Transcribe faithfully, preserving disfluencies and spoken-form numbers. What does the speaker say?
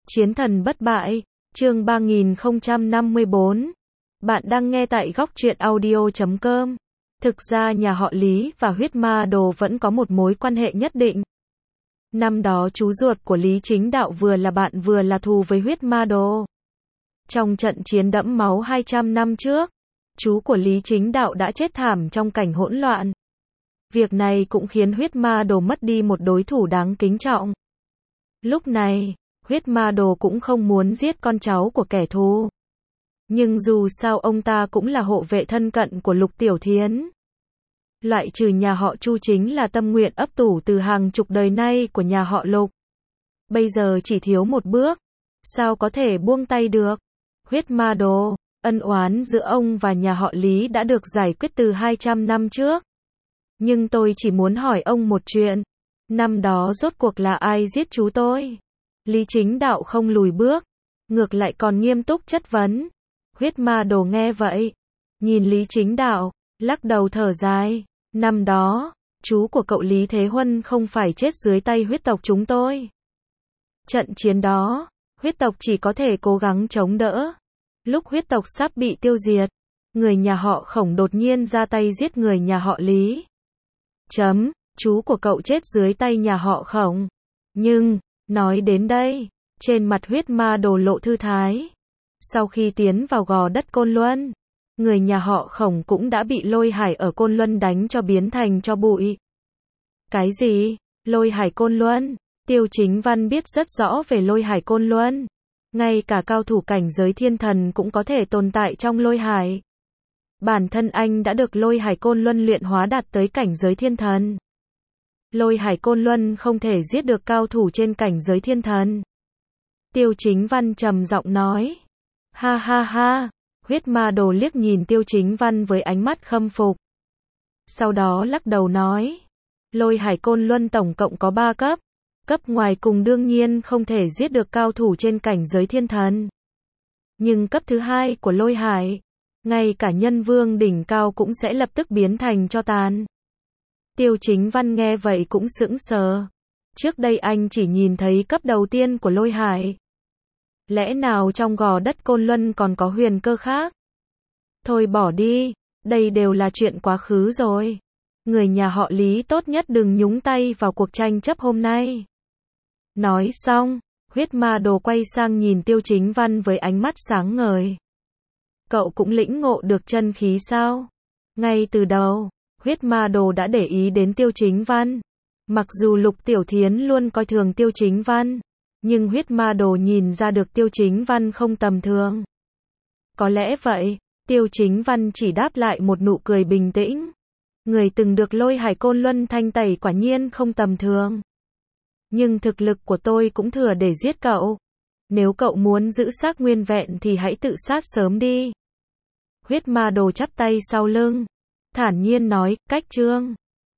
Chiến thần bất bại, chương ba nghìn không trăm năm mươi bốn. Bạn đang nghe tại góc truyện audio chấm com. Thực ra nhà họ Lý và huyết ma đồ vẫn có một mối quan hệ nhất định. Năm đó chú ruột của Lý Chính Đạo vừa là bạn vừa là thù với huyết ma đồ. Trong trận chiến đẫm máu hai trăm năm trước, chú của Lý Chính Đạo đã chết thảm trong cảnh hỗn loạn. Việc này cũng khiến huyết ma đồ mất đi một đối thủ đáng kính trọng. Lúc này, huyết ma đồ cũng không muốn giết con cháu của kẻ thù. Nhưng dù sao ông ta cũng là hộ vệ thân cận của Lục Tiểu Thiến. Loại trừ nhà họ Chu chính là tâm nguyện ấp ủ từ hàng chục đời nay của nhà họ Lục. Bây giờ chỉ thiếu một bước, sao có thể buông tay được? Huyết ma đồ, ân oán giữa ông và nhà họ Lý đã được giải quyết từ hai trăm năm trước. Nhưng tôi chỉ muốn hỏi ông một chuyện. Năm đó rốt cuộc là ai giết chú tôi? Lý Chính Đạo không lùi bước, ngược lại còn nghiêm túc chất vấn. Huyết ma đồ nghe vậy, nhìn Lý Chính Đạo, lắc đầu thở dài. Năm đó, chú của cậu Lý Thế Huân không phải chết dưới tay huyết tộc chúng tôi. Trận chiến đó, huyết tộc chỉ có thể cố gắng chống đỡ. Lúc huyết tộc sắp bị tiêu diệt, người nhà họ Khổng đột nhiên ra tay giết người nhà họ Lý. Chấm, chú của cậu chết dưới tay nhà họ Khổng. Nhưng, nói đến đây, trên mặt huyết ma đồ lộ thư thái. Sau khi tiến vào gò đất Côn Luân, người nhà họ Khổng cũng đã bị Lôi Hải ở Côn Luân đánh cho biến thành tro bụi. Cái gì? Lôi Hải Côn Luân? Tiêu Chính Văn biết rất rõ về Lôi Hải Côn Luân. Ngay cả cao thủ cảnh giới thiên thần cũng có thể tồn tại trong Lôi Hải. Bản thân anh đã được Lôi Hải Côn Luân luyện hóa đạt tới cảnh giới thiên thần. Lôi Hải Côn Luân không thể giết được cao thủ trên cảnh giới thiên thần. Tiêu Chính Văn trầm giọng nói. Ha ha ha, huyết ma đồ liếc nhìn Tiêu Chính Văn với ánh mắt khâm phục. Sau đó lắc đầu nói. Lôi Hải Côn Luân tổng cộng có ba cấp. Cấp ngoài cùng đương nhiên không thể giết được cao thủ trên cảnh giới thiên thần. Nhưng cấp thứ hai của Lôi Hải, ngay cả nhân vương đỉnh cao cũng sẽ lập tức biến thành tro tàn. Tiêu Chính Văn nghe vậy cũng sững sờ. Trước đây anh chỉ nhìn thấy cấp đầu tiên của Lôi Hải. Lẽ nào trong gò đất Côn Luân còn có huyền cơ khác? Thôi bỏ đi, đây đều là chuyện quá khứ rồi. Người nhà họ Lý tốt nhất đừng nhúng tay vào cuộc tranh chấp hôm nay. Nói xong, huyết ma đồ quay sang nhìn Tiêu Chính Văn với ánh mắt sáng ngời. Cậu cũng lĩnh ngộ được chân khí sao? Ngay từ đầu, huyết ma đồ đã để ý đến Tiêu Chính Văn. Mặc dù Lục Tiểu Thiến luôn coi thường Tiêu Chính Văn, nhưng huyết ma đồ nhìn ra được Tiêu Chính Văn không tầm thường. Có lẽ vậy, Tiêu Chính Văn chỉ đáp lại một nụ cười bình tĩnh. Người từng được Lôi Hải Côn Luân thanh tẩy quả nhiên không tầm thường. Nhưng thực lực của tôi cũng thừa để giết cậu. Nếu cậu muốn giữ xác nguyên vẹn thì hãy tự sát sớm đi. Huyết ma đồ chắp tay sau lưng, thản nhiên nói, cách chương.